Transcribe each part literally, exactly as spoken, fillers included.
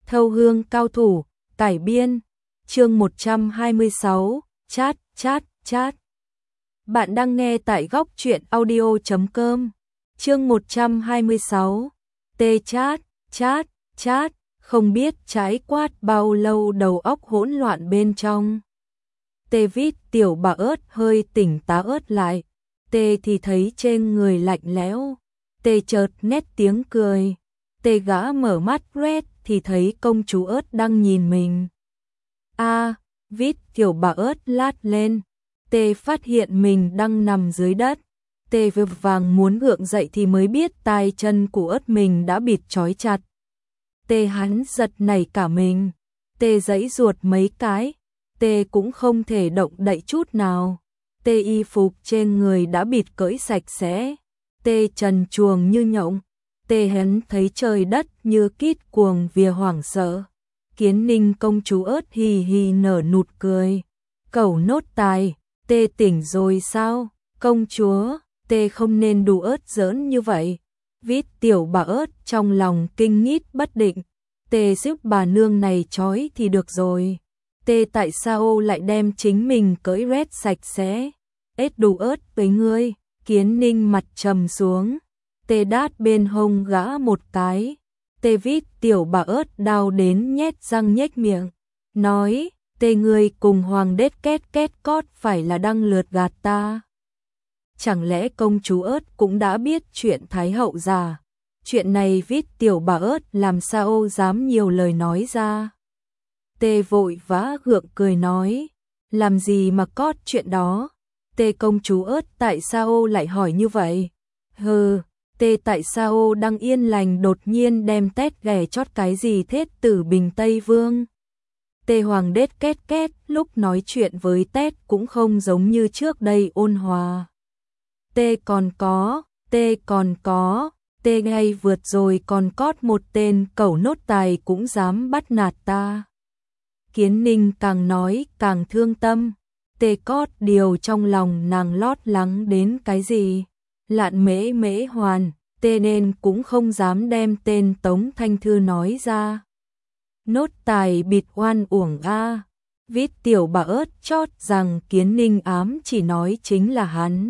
Thâu hương cao thủ, cải biên, chương một trăm hai mươi sáu, chat, chat, chat. Bạn đang nghe tại góc truyện audio chấm com, chương một trăm hai mươi sáu, tê chat, chat, chat, không biết trái quát bao lâu đầu óc hỗn loạn bên trong. Tê vít tiểu bà ớt hơi tỉnh tá ớt lại, tê thì thấy trên người lạnh lẽo, tê chợt nét tiếng cười, tê gã mở mắt red thì thấy công chúa ớt đang nhìn mình. A, à, vít tiểu bà ớt lát lên, tê phát hiện mình đang nằm dưới đất, tê vội vàng muốn gượng dậy thì mới biết tay chân của ớt mình đã bịt trói chặt. Tê hắn giật nảy cả mình, tê giãy ruột mấy cái, tê cũng không thể động đậy chút nào. Tê y phục trên người đã bịt cởi sạch sẽ, tê trần truồng như nhộng, tê hắn thấy trời đất như kít cuồng vía hoảng sợ. Kiến Ninh công chúa ớt hì hì nở nụt cười. Cẩu nốt tài, tê tỉnh rồi sao? Công chúa, tê không nên đùa ớt giỡn như vậy. Vít tiểu bà ớt trong lòng kinh nghít bất định. Tê giúp bà nương này trói thì được rồi. Tê tại sao lại đem chính mình cởi rét sạch sẽ? Ết đù ớt với ngươi. Kiến Ninh mặt trầm xuống. Tê đát bên hông gã một cái. Tê vít tiểu bà ớt đau đến nhét răng nhếch miệng. Nói, tê ngươi cùng hoàng đết két két cót phải là đang lượt gạt ta. Chẳng lẽ công chúa ớt cũng đã biết chuyện Thái hậu già? Chuyện này vít tiểu bà ớt làm sao dám nhiều lời nói ra. Tê vội vã gượng cười nói, làm gì mà cót chuyện đó. Tê công chúa ớt tại sao lại hỏi như vậy? Hừ, tê tại sao đang yên lành đột nhiên đem tét ghẻ chót cái gì thết tử bình Tây Vương? Tê hoàng đết két két lúc nói chuyện với tét cũng không giống như trước đây ôn hòa. Tê còn có, tê còn có, tê ngay vượt rồi còn cót một tên cẩu nốt tài cũng dám bắt nạt ta. Kiến Ninh càng nói càng thương tâm, tê cót điều trong lòng nàng lót lắng đến cái gì. Lạn mễ mễ hoàn, tê nên cũng không dám đem tên Tống Thanh Thư nói ra. Nốt tài bịt oan uổng a. Vít tiểu bà ớt chót rằng Kiến Ninh ám chỉ nói chính là hắn.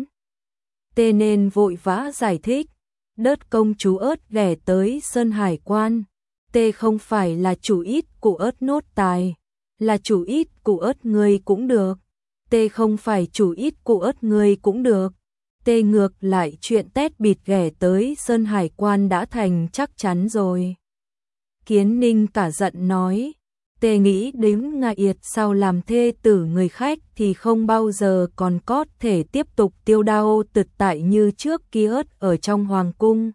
Tê nên vội vã giải thích. Đớt công chúa ớt ghẻ tới Sơn Hải Quan. Tê không phải là chủ ít của ớt nốt tài, là chủ ít của ớt người cũng được. Tê không phải chủ ít của ớt người cũng được. Tê ngược lại chuyện tét bịt ghẻ tới Sơn Hải Quan đã thành chắc chắn rồi. Kiến Ninh cả giận nói, tê nghĩ đến Nga Yệt sau làm thê tử người khách thì không bao giờ còn có thể tiếp tục tiêu đao tự tại như trước kia ớt ở trong hoàng cung.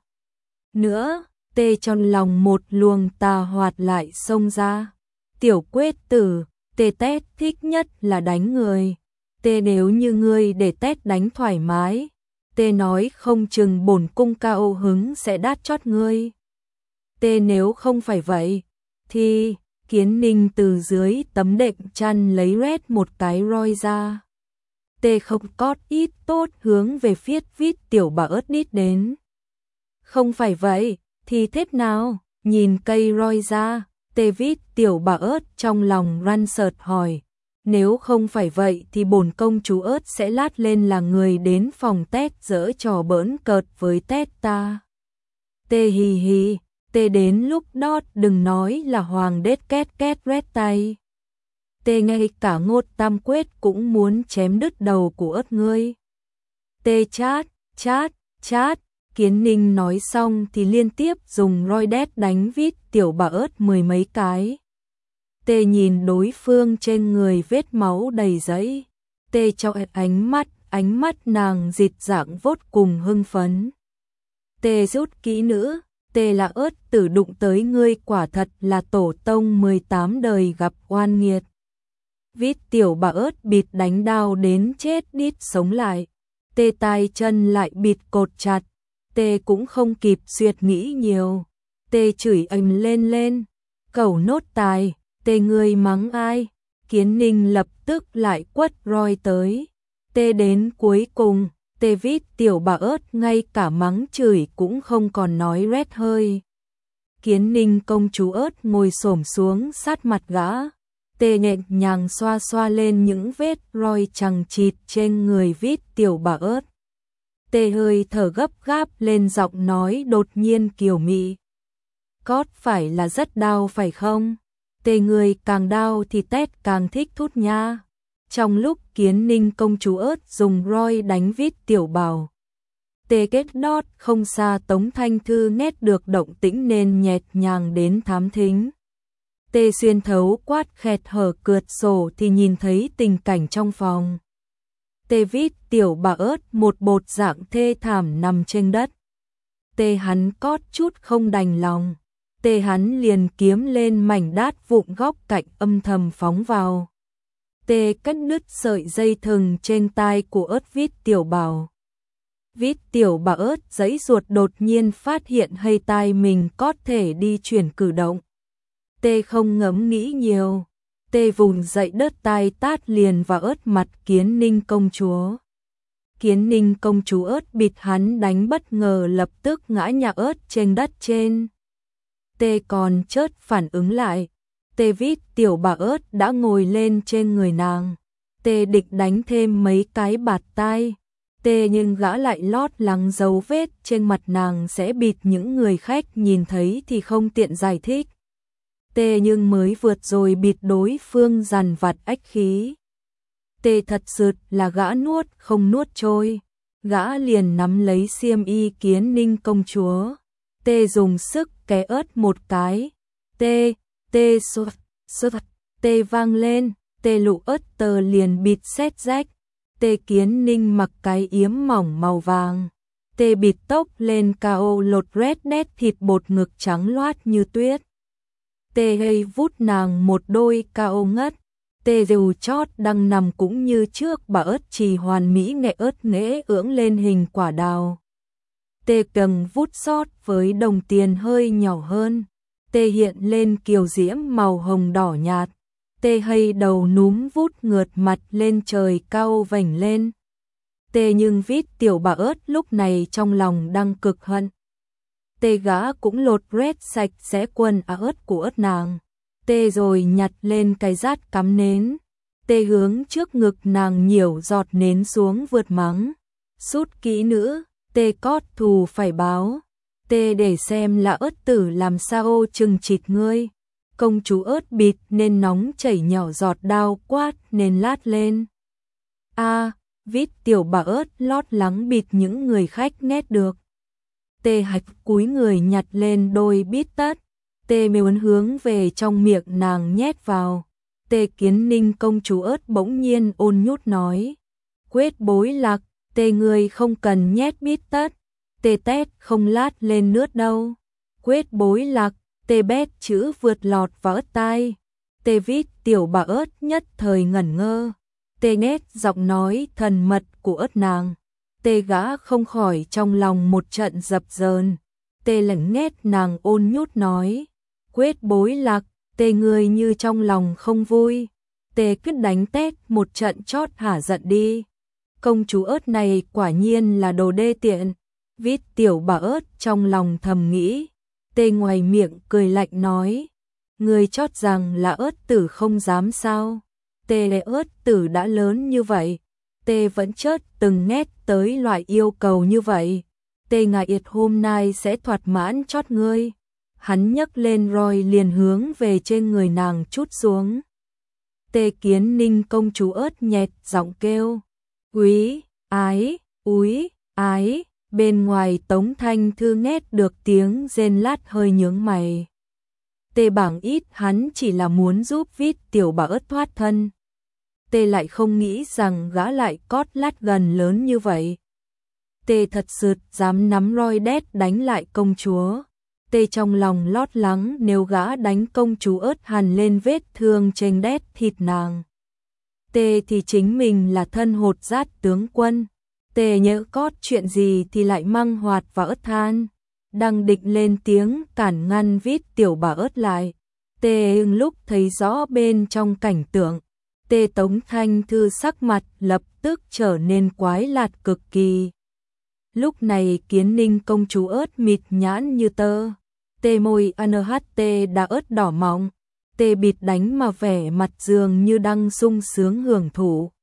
Nữa, tê trong lòng một luồng tà hoạt lại xông ra. Tiểu quết tử, tê tét thích nhất là đánh người. Tê nếu như ngươi để tét đánh thoải mái, tê nói không chừng bổn cung cao hứng sẽ đát chót ngươi. Tê nếu không phải vậy, thì Kiến Ninh từ dưới tấm đệm chăn lấy rét một cái roi ra. Tê không cót ít tốt hướng về phía vít tiểu bà ớt đít đến. Không phải vậy, thì thế nào? Nhìn cây roi ra, tê vít tiểu bà ớt trong lòng răn sợt hỏi. Nếu không phải vậy thì bổn công chúa ớt sẽ lát lên là người đến phòng tét giở trò bỡn cợt với tét ta. Tê hì hì, tê đến lúc đó đừng nói là hoàng đết két két rét tay. Tê ngay cả Ngốt Tam Quết cũng muốn chém đứt đầu của ớt ngươi. Tê chát, chát, chát, Kiến Ninh nói xong thì liên tiếp dùng roi đét đánh vít tiểu bà ớt mười mấy cái. Tê nhìn đối phương trên người vết máu đầy giấy. Tê cho ánh mắt, ánh mắt nàng dịt dạng vốt cùng hưng phấn. Tê rút kỹ nữ, tê là ớt tử đụng tới ngươi quả thật là tổ tông mười tám đời gặp oan nghiệt. Vít tiểu bà ớt bịt đánh đau đến chết đít sống lại. Tê tay chân lại bịt cột chặt. Tê cũng không kịp suy nghĩ nhiều. Tê chửi ầm lên lên. Cẩu nốt tài. Tê ngươi mắng ai? Kiến Ninh lập tức lại quất roi tới. Tê đến cuối cùng, tê vít tiểu bà ớt ngay cả mắng chửi cũng không còn nói rét hơi. Kiến Ninh công chúa ớt ngồi xổm xuống sát mặt gã. Tê nhẹ nhàng xoa xoa lên những vết roi chằng chịt trên người Vít Tiểu Bà ớt. Tê hơi thở gấp gáp lên, giọng nói đột nhiên kiều mị. Cót phải là rất đau phải không? Tê người càng đau thì tét càng thích thút nha. Trong lúc Kiến Ninh công chúa ớt dùng roi đánh Vít Tiểu Bảo, Tê kết đót không xa Tống Thanh Thư nghe được động tĩnh nên nhẹt nhàng đến thám thính. Tê xuyên thấu quát khẹt hở cửa sổ thì nhìn thấy tình cảnh trong phòng. Tê Vít Tiểu Bà ớt một bột dạng thê thảm nằm trên đất. Tê hắn cót chút không đành lòng. Tê hắn liền kiếm lên mảnh đát vụn góc cạnh âm thầm phóng vào. Tê cắt đứt sợi dây thừng trên tai của ớt Vít Tiểu Bảo. Vít Tiểu Bà ớt giãy ruột đột nhiên phát hiện hay tai mình có thể đi chuyển cử động. Tê không ngẫm nghĩ nhiều. Tê vùng dậy đớt tai tát liền vào ớt mặt Kiến Ninh công chúa. Kiến Ninh công chúa ớt bịt hắn đánh bất ngờ lập tức ngã nhào ớt trên đất trên. Tê còn chớt phản ứng lại. Tê Vít Tiểu Bà ớt đã ngồi lên trên người nàng. Tê định đánh thêm mấy cái bạt tai. Tê nhưng gã lại lót lắng dấu vết trên mặt nàng sẽ bịt những người khách nhìn thấy thì không tiện giải thích. Tê nhưng mới vượt rồi bịt đối phương dằn vặt ách khí. Tê thật sự là gã nuốt không nuốt trôi. Gã liền nắm lấy xiêm y Kiến Ninh công chúa. Tê dùng sức ké ớt một cái. Tê, tê sụt, sụt, tê vang lên. Tê lụ ớt tờ liền bịt xét rách. Tê Kiến Ninh mặc cái yếm mỏng màu vàng. Tê bịt tóc lên cao lột rét đét thịt bột ngực trắng loát như tuyết. Tê hay vút nàng một đôi cao ngất. Tê dù chót đang nằm cũng như trước bà ớt trì hoàn mỹ nghệ ớt nghễ ưỡng lên hình quả đào. Tê cần vút sót với đồng tiền hơi nhỏ hơn. Tê hiện lên kiều diễm màu hồng đỏ nhạt. Tê hay đầu núm vút ngượt mặt lên trời cao vành lên. Tê nhưng Vít Tiểu Bà ớt lúc này trong lòng đang cực hận. Tê gã cũng lột rét sạch sẽ quần áo ớt của ớt nàng. Tê rồi nhặt lên cái rát cắm nến. Tê hướng trước ngực nàng nhiều giọt nến xuống vượt mắng. Sút kỹ nữ, Tê cót thù phải báo. Tê để xem là ớt tử làm sao chừng chịt ngươi. Công chúa ớt bịt nên nóng chảy nhỏ giọt đau quát nên lát lên. A, Vít Tiểu Bà ớt lót lắng bịt những người khách nét được. Tê hạch cúi người nhặt lên đôi bít tất. Tê muốn hướng về trong miệng nàng nhét vào. Tê Kiến Ninh công chúa ớt bỗng nhiên ôn nhút nói. Quyết bối lạc, Tê người không cần nhét bít tất. Tê tét không lát lên nước đâu. Quyết bối lạc, Tê bét chữ vượt lọt vào ớt tai. Tê Vít Tiểu Bà ớt nhất thời ngẩn ngơ. Tê nét giọng nói thần mật của ớt nàng. Tê gã không khỏi trong lòng một trận dập dờn. Tê lẳng nét nàng ôn nhút nói. Quyết bối lạc, Tê người như trong lòng không vui. Tê cứ đánh tét một trận chót hả giận đi. Công chúa ớt này quả nhiên là đồ đê tiện. Vít Tiểu Bà ớt trong lòng thầm nghĩ. Tê ngoài miệng cười lạnh nói. Người chót rằng là ớt tử không dám sao. Tê lệ ớt tử đã lớn như vậy. Tê vẫn chớt từng nét tới loại yêu cầu như vậy. Tê ngại yệt hôm nay sẽ thoạt mãn chót ngươi. Hắn nhấc lên roi liền hướng về trên người nàng chút xuống. Tê Kiến Ninh công chúa ớt nhẹt giọng kêu. Úy, ái, úi, ái. Bên ngoài Tống Thanh Thư nghe được tiếng rên lát hơi nhướng mày. Tê bảng ít hắn chỉ là muốn giúp Vít Tiểu Bà ớt thoát thân. Tê lại không nghĩ rằng gã lại cót lát gần lớn như vậy. Tê thật sự dám nắm roi đét đánh lại công chúa. Tê trong lòng lót lắng nếu gã đánh công chúa ớt hằn lên vết thương trên đét thịt nàng. Tê thì chính mình là thân hột giát tướng quân. Tê nhớ cót chuyện gì thì lại măng hoạt vào ớt than. Đang định lên tiếng cản ngăn Vít Tiểu Bà ớt lại. Tê ưng lúc thấy rõ bên trong cảnh tượng. Tê Tống Thanh Thư sắc mặt lập tức trở nên quái lạt cực kỳ. Lúc này Kiến Ninh công chúa ớt mịt nhãn như tơ. Tê môi anh hát tê đã ớt đỏ mọng. Tê bịt đánh mà vẻ mặt dường như đang sung sướng hưởng thụ.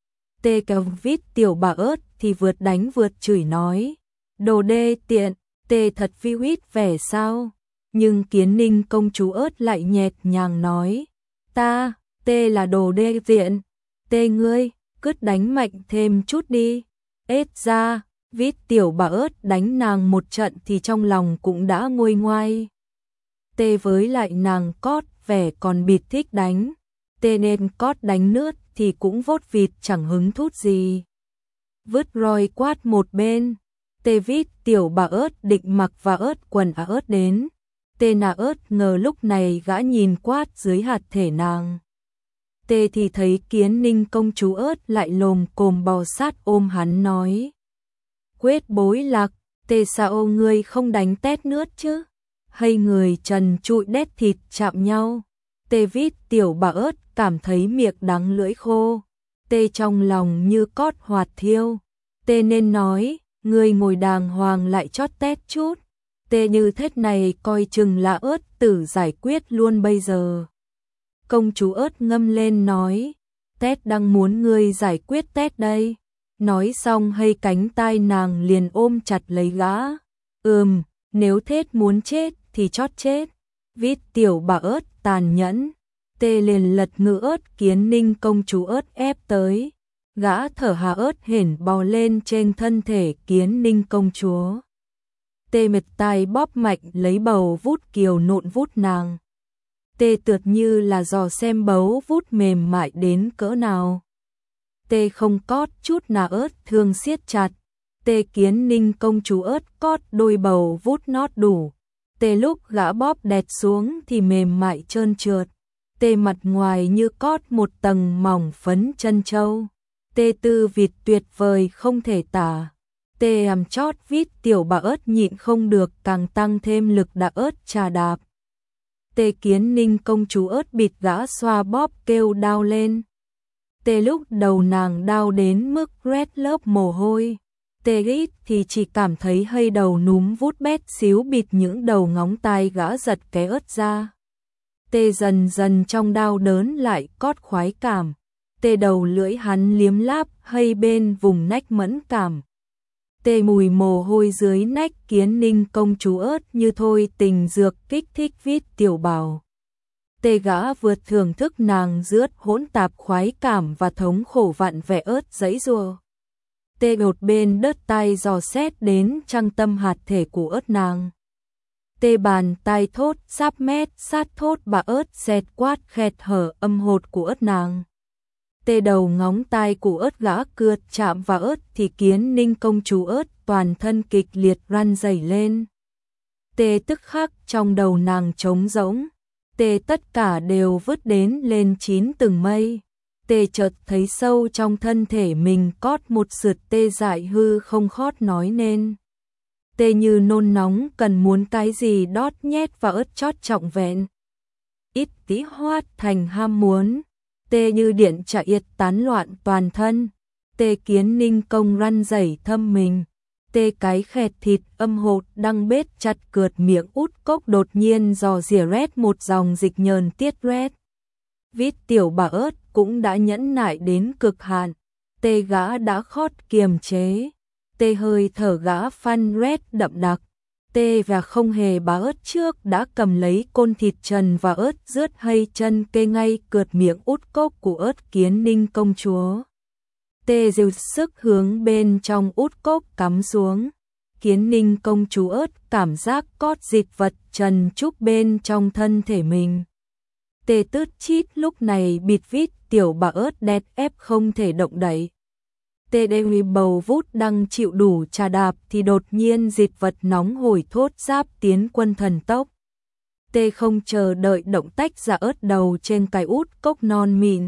Tê kéo vít tiểu bà ớt thì vượt đánh vượt chửi nói. Đồ đê tiện, tê thật vi huyết vẻ sao? Nhưng Kiến Ninh công chúa ớt lại nhẹt nhàng nói. Ta, tê là đồ đê tiện. Tê ngươi, cứt đánh mạnh thêm chút đi. Ết ra, vít tiểu bà ớt đánh nàng một trận thì trong lòng cũng đã nguôi ngoai. Tê với lại nàng cót vẻ còn bịt thích đánh. Tê nên cót đánh nướt thì cũng vốt vịt chẳng hứng thút gì. Vứt roi quát một bên. Tê vít tiểu bà ớt định mặc và ớt quần à ớt đến. Tê nà ớt ngờ lúc này gã nhìn quát dưới hạt thể nàng. Tê thì thấy Kiến Ninh công chúa ớt lại lồm cồm bò sát ôm hắn nói. Quyết bối lạc, tê sao ngươi không đánh tét nướt chứ? Hay người trần trụi đét thịt chạm nhau? Tê vít tiểu bà ớt cảm thấy miệng đắng lưỡi khô. Tê trong lòng như cót hoạt thiêu. Tê nên nói, ngươi ngồi đàng hoàng lại chót tét chút. Tê như thế này coi chừng là ớt tử giải quyết luôn bây giờ. Công chúa ớt ngâm lên nói, tét đang muốn ngươi giải quyết tét đây. Nói xong hay cánh tai nàng liền ôm chặt lấy gã. Ừm, nếu thết muốn chết thì chót chết. Vít tiểu bà ớt tàn nhẫn. Tê liền lật ngựa ớt Kiến Ninh công chúa ớt ép tới. Gã thở hà ớt hển bò lên trên thân thể Kiến Ninh công chúa. Tê mệt tai bóp mạnh lấy bầu vút kiều nộn vút nàng. Tê tựa như là dò xem bấu vút mềm mại đến cỡ nào. Tê không cót chút nào ớt thương siết chặt. Tê Kiến Ninh công chúa ớt cót đôi bầu vút nót đủ. Tê lúc gã bóp đẹt xuống thì mềm mại trơn trượt. Tê mặt ngoài như cót một tầng mỏng phấn chân châu. Tê tư vịt tuyệt vời không thể tả. Tê ằm chót vít tiểu bà ớt nhịn không được càng tăng thêm lực đạp ớt trà đạp. Tê Kiến Ninh công chúa ớt bịt gã xoa bóp kêu đau lên. Tê lúc đầu nàng đau đến mức rét lớp mồ hôi. Tê ít thì chỉ cảm thấy hơi đầu núm vút bét xíu bịt những đầu ngón tay gã giật cái ớt ra. Tê dần dần trong đau đớn lại cót khoái cảm. Tê đầu lưỡi hắn liếm láp hay bên vùng nách mẫn cảm. Tê mùi mồ hôi dưới nách Kiến Ninh công chúa ớt như thôi tình dược kích thích vít tiểu bào. Tê gã vượt thưởng thức nàng rướt hỗn tạp khoái cảm và thống khổ vặn vẹ ớt giãy giụa. Tê đột bên đớt tay dò xét đến trăng tâm hạt thể của ớt nàng. Tê bàn tay thốt sáp mét sát thốt bà ớt xẹt quát khẹt hở âm hột của ớt nàng. Tê đầu ngóng tay của ớt gã cượt chạm vào ớt thì Kiến Ninh công chúa ớt toàn thân kịch liệt răn rẩy lên. Tê tức khắc trong đầu nàng trống rỗng. Tê tất cả đều vứt đến lên chín từng mây. Tê chợt thấy sâu trong thân thể mình cót một sượt tê dại hư không khót nói nên. Tê như nôn nóng cần muốn cái gì đót nhét vào ớt chót trọng vẹn. Ít tí hoát thành ham muốn. Tê như điện chạy yết tán loạn toàn thân. Tê Kiến Ninh công răn rẩy thâm mình. Tê cái khẹt thịt âm hột đang bết chặt cượt miệng út cốc đột nhiên dò dỉa rét một dòng dịch nhờn tiết rét. Vít tiểu bà ớt cũng đã nhẫn nại đến cực hạn. Tê gã đã khót kiềm chế. Tê hơi thở gã phăn rét đậm đặc. Tê và không hề bà ớt trước đã cầm lấy côn thịt trần và ớt rướt hay chân kê ngay cượt miệng út cốc của ớt Kiến Ninh công chúa. Tê dìu sức hướng bên trong út cốc cắm xuống. Kiến Ninh công chúa ớt cảm giác cót dịch vật trần trúc bên trong thân thể mình. Tê tứt chít lúc này bịt vít tiểu bà ớt đét ép không thể động đậy. Tê đê bầu vút đang chịu đủ trà đạp thì đột nhiên dịch vật nóng hổi thốt giáp tiến quân thần tốc. Tê không chờ đợi động tách ra ớt đầu trên cái út cốc non mịn.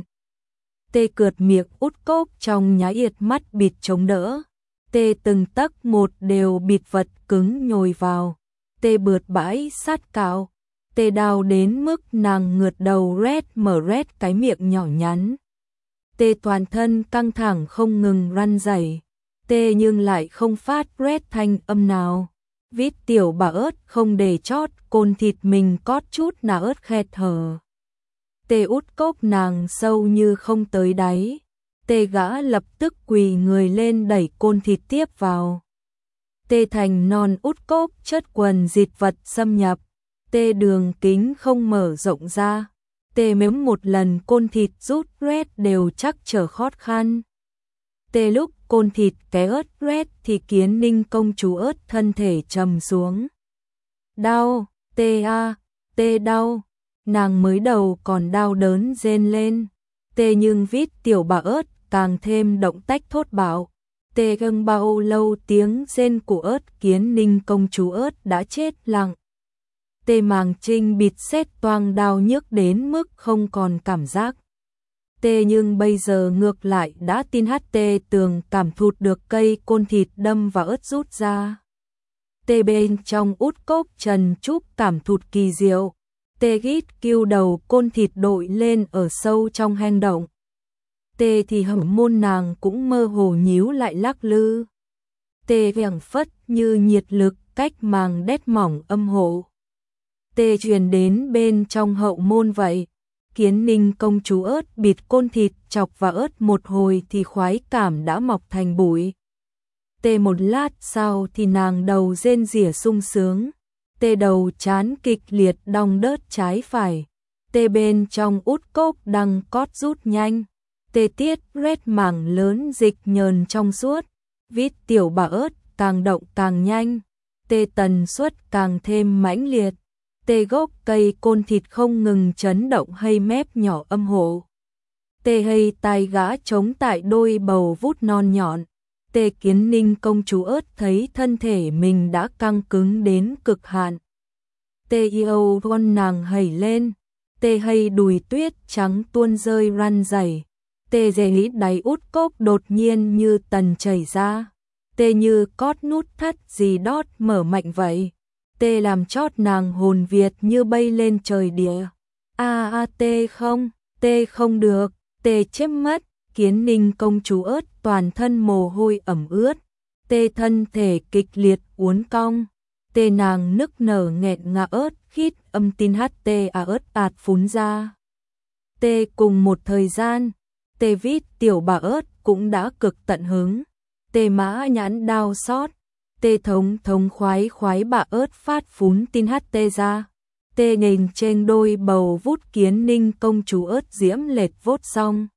Tê cượt miệng út cốc trong nhái yệt mắt bịt chống đỡ. Tê từng tấc một đều bịt vật cứng nhồi vào. Tê bượt bãi sát cào. Tê đau đến mức nàng ngượt đầu rét mở rét cái miệng nhỏ nhắn. Tê toàn thân căng thẳng không ngừng răn rẩy. Tê nhưng lại không phát rét thanh âm nào. Vít tiểu bà ớt không để chót côn thịt mình cót chút nà ớt khẹt hở. Tê út cốc nàng sâu như không tới đáy. Tê gã lập tức quỳ người lên đẩy côn thịt tiếp vào. Tê thành non út cốc chất quần dịt vật xâm nhập. Tê đường kính không mở rộng ra. Tê mếm một lần côn thịt rút rét đều chắc trở khó khăn. Tê lúc côn thịt cái ớt rét thì Kiến Ninh công chúa ớt thân thể trầm xuống. Đau, tê a, tê đau. Nàng mới đầu còn đau đớn rên lên. Tê nhưng Vít tiểu bà ớt càng thêm động tách thốt bảo. Tê gâng bao lâu tiếng rên của ớt Kiến Ninh công chúa ớt đã chết lặng. Tê màng trinh bịt xét toang đau nhức đến mức không còn cảm giác. Tê nhưng bây giờ ngược lại đã tin hát tê tường cảm thụt được cây côn thịt đâm và ớt rút ra. Tê bên trong út cốc trần trúc cảm thụt kỳ diệu. Tê gít kêu đầu côn thịt đội lên ở sâu trong hang động. Tê thì hầm môn nàng cũng mơ hồ nhíu lại lắc lư. Tê vẻng phất như nhiệt lực cách màng đét mỏng âm hộ. Tê truyền đến bên trong hậu môn vậy. Kiến Ninh công chúa ớt bịt côn thịt chọc và ớt một hồi thì khoái cảm đã mọc thành bụi. Tê một lát sau thì nàng đầu rên rỉa sung sướng. Tê đầu chán kịch liệt đong đớt trái phải. Tê bên trong út cốc đằng cót rút nhanh. Tê tiết rét mảng lớn dịch nhờn trong suốt. Vít tiểu bà ớt càng động càng nhanh. Tê tần suất càng thêm mãnh liệt. Tê gốc cây côn thịt không ngừng chấn động hay mép nhỏ âm hộ. Tê hay tai gã chống tại đôi bầu vút non nhọn. Tê Kiến Ninh công chúa ớt thấy thân thể mình đã căng cứng đến cực hạn. Tê yêu con nàng hẩy lên. Tê hay đùi tuyết trắng tuôn rơi răn dày. Tê dề lít đáy út cốc đột nhiên như tần chảy ra. Tê như cót nút thắt gì đót mở mạnh vậy. Tê làm chót nàng hồn Việt như bay lên trời địa. A a tê không, tê không được, tê chết mất. Kiến Ninh công chúa ớt toàn thân mồ hôi ẩm ướt. Tê thân thể kịch liệt uốn cong. Tê nàng nức nở nghẹn ngã ớt khít âm tin hát tê à ớt ạt phún ra. Tê cùng một thời gian, Tê Vít tiểu bà ớt cũng đã cực tận hứng. Tê mã nhãn đau xót. Tê thống thống khoái khoái bà ớt phát phún tin hát tê ra. Tê nhìn trên đôi bầu vút Kiến Ninh công chúa ớt diễm lệt vốt xong.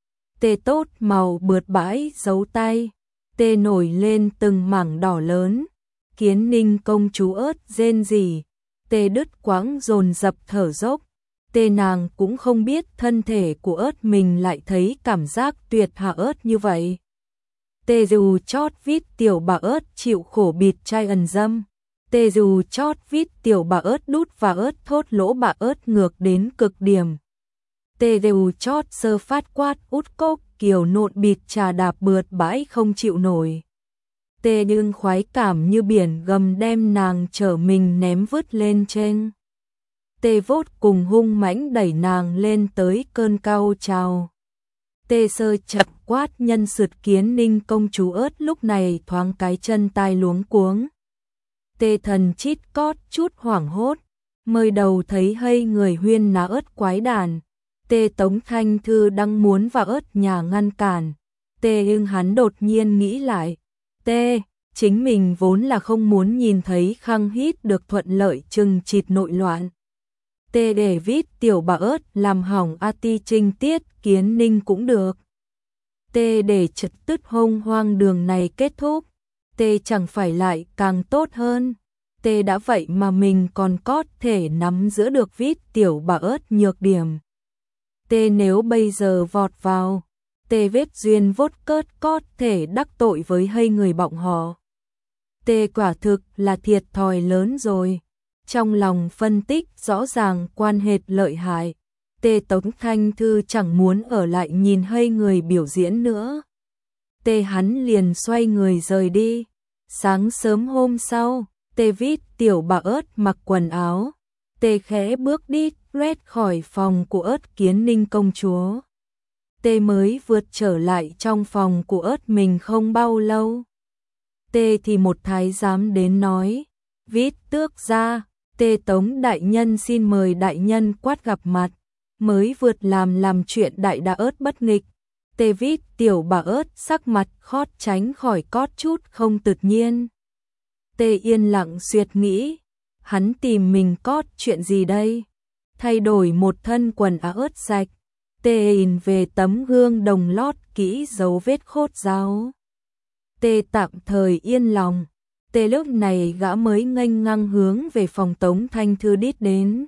Tê tốt màu bượt bãi giấu tay. Tê nổi lên từng mảng đỏ lớn. Kiến Ninh công chúa ớt rên rỉ. Tê đứt quãng dồn dập thở dốc. Tê nàng cũng không biết thân thể của ớt mình lại thấy cảm giác tuyệt hạ ớt như vậy. Tê dù chót Vít tiểu bà ớt chịu khổ bịt chai ẩn dâm. Tê dù chót Vít tiểu bà ớt đút và ớt thốt lỗ bà ớt ngược đến cực điểm. Tê dù chót sơ phát quát út cốc kiều nộn bịt trà đạp bượt bãi không chịu nổi. Tê nhưng khoái cảm như biển gầm đem nàng chở mình ném vứt lên trên. Tê vốt cùng hung mãnh đẩy nàng lên tới cơn cao trào. Tê sơ chập quát nhân sượt Kiến Ninh công chúa ớt lúc này thoáng cái chân tai luống cuống. Tê thần chít cót chút hoảng hốt, mới đầu thấy hay người huyên ná ớt quái đàn. Tê Tống Thanh Thư đang muốn vào ớt nhà ngăn cản. Tê nhưng hắn đột nhiên nghĩ lại. Tê, chính mình vốn là không muốn nhìn thấy Khang Hít được thuận lợi chừng chịt nội loạn. Tê để Vít tiểu bà ớt làm hỏng a ti trinh tiết Kiến Ninh cũng được. Tê để trật tức hông hoang đường này kết thúc. Tê chẳng phải lại càng tốt hơn. Tê đã vậy mà mình còn có thể nắm giữ được Vít tiểu bà ớt nhược điểm. Tê nếu bây giờ vọt vào, Tê vết duyên vốt cớt cót thể đắc tội với hay người bọng họ. Tê quả thực là thiệt thòi lớn rồi. Trong lòng phân tích rõ ràng quan hệ lợi hại. Tê Tống Thanh Thư chẳng muốn ở lại nhìn hay người biểu diễn nữa. Tê hắn liền xoay người rời đi. Sáng sớm hôm sau, Tê Vít tiểu bà ớt mặc quần áo. Tê khẽ bước đi rét khỏi phòng của ớt Kiến Ninh công chúa. Tê mới vượt trở lại trong phòng của ớt mình không bao lâu. Tê thì một thái giám đến nói. Vít tước ra, tê Tống đại nhân xin mời đại nhân quát gặp mặt, mới vượt làm làm chuyện đại đa ớt bất nghịch. Tê Vít tiểu bà ớt sắc mặt khót tránh khỏi cót chút không tự nhiên. Tê yên lặng suyệt nghĩ, hắn tìm mình cót chuyện gì đây? Thay đổi một thân quần áo ớt sạch, Tê nhìn về tấm gương đồng lót kỹ dấu vết khốt ráo. Tê tạm thời yên lòng, Tê lúc này gã mới nghênh ngang hướng về phòng Tống Thanh Thư đít đến.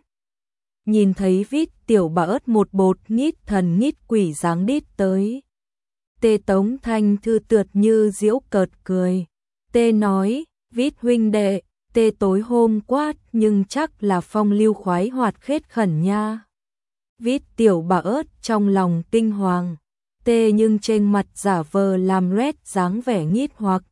Nhìn thấy Vít tiểu bà ớt một bột nhít thần nhít quỷ dáng đít tới. Tê Tống Thanh Thư tượt như giễu cợt cười. Tê nói, Vít huynh đệ, Tê tối hôm quát nhưng chắc là phong lưu khoái hoạt khết khẩn nha. Vít tiểu bà ớt trong lòng kinh hoàng. Tê nhưng trên mặt giả vờ làm rét dáng vẻ nhít hoặc.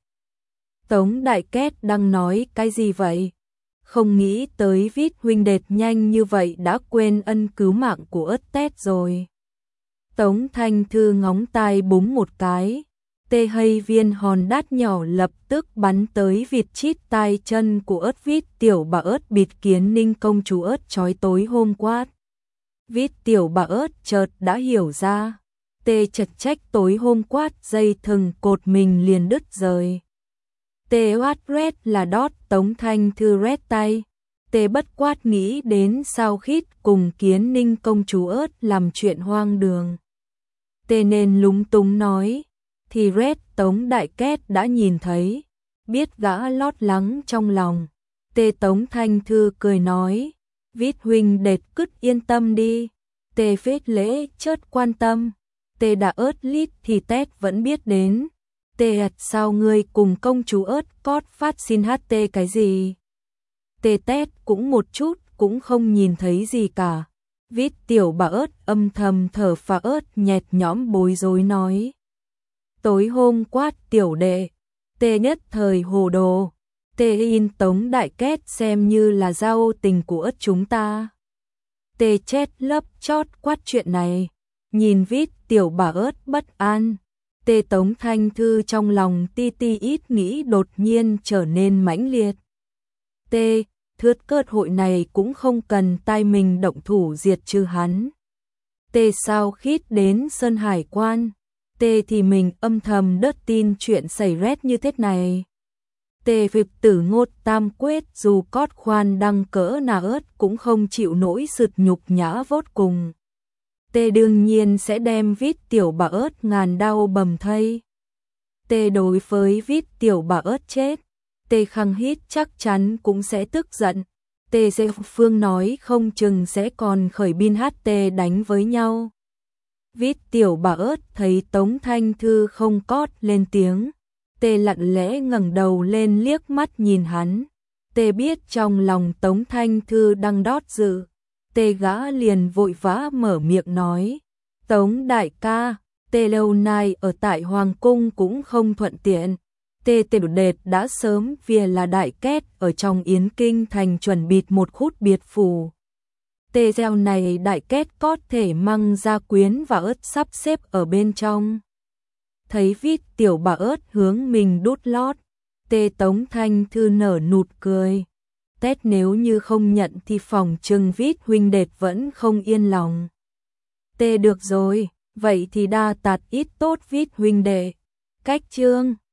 Tống đại két đang nói cái gì vậy? Không nghĩ tới Vít huynh đệt nhanh như vậy đã quên ân cứu mạng của ớt tét rồi. Tống Thanh Thư ngóng tai búng một cái. Tê hay viên hòn đát nhỏ lập tức bắn tới vịt chít tai chân của ớt Vít tiểu bà ớt bịt kiến ninh công chúa ớt chói tối hôm quát. Vít tiểu bà ớt chợt đã hiểu ra. Tê chật trách tối hôm quát dây thừng cột mình liền đứt rời. Tê oát rét là đót Tống Thanh Thư rét tay. Tê bất quát nghĩ đến sao khít cùng kiến ninh công chúa ớt làm chuyện hoang đường. Tê nên lúng túng nói, thì rét Tống đại két đã nhìn thấy, biết gã lót lắng trong lòng. Tê Tống Thanh Thư cười nói, Vít huynh đệt cứt yên tâm đi. Tê phết lễ chớt quan tâm. Tê đã ớt lít thì tét vẫn biết đến. Tê ật sao ngươi cùng công chúa ớt cót phát xin hát tê cái gì? Tê tét cũng một chút cũng không nhìn thấy gì cả. Vít tiểu bà ớt âm thầm thở phào ớt nhẹt nhõm bối rối nói. Tối hôm quát tiểu đệ, Tê nhất thời hồ đồ. Tê in Tống đại két xem như là giao tình của ớt chúng ta. Tê chết lấp chót quát chuyện này. Nhìn Vít tiểu bà ớt bất an. Tê Tống Thanh Thư trong lòng ti ti ít nghĩ đột nhiên trở nên mãnh liệt. Tê, thướt cợt hội này cũng không cần tay mình động thủ diệt trừ hắn. Tê sao khít đến Sơn Hải Quan. Tê thì mình âm thầm đớt tin chuyện xảy rét như thế này. Tê việc tử ngốt tam quyết dù cót khoan đăng cỡ nà ớt cũng không chịu nổi sụt nhục nhã vốt cùng. Tê đương nhiên sẽ đem Vít tiểu bà ớt ngàn đau bầm thây. Tê đối với Vít tiểu bà ớt chết, Tê khăng hít chắc chắn cũng sẽ tức giận. Tê sẽ phương nói không chừng sẽ còn khởi binh hát tê đánh với nhau. Vít tiểu bà ớt thấy Tống Thanh Thư không cót lên tiếng. Tê lặng lẽ ngẩng đầu lên liếc mắt nhìn hắn. Tê biết trong lòng Tống Thanh Thư đang đót dự. Tê gã liền vội vã mở miệng nói. Tống đại ca, Tê lâu nay ở tại Hoàng Cung cũng không thuận tiện. Tê tiểu đệt đã sớm vì là đại két ở trong Yến Kinh thành chuẩn bị một khút biệt phủ. Tê gieo này đại két có thể mang ra quyến và ớt sắp xếp ở bên trong. Thấy Vít tiểu bà ớt hướng mình đút lót. Tê Tống Thanh Thư nở nụt cười. Tét nếu như không nhận thì phòng trừng Vít huynh đệt vẫn không yên lòng. Tê được rồi, vậy thì đa tạt ít tốt Vít huynh đệ. Cách chương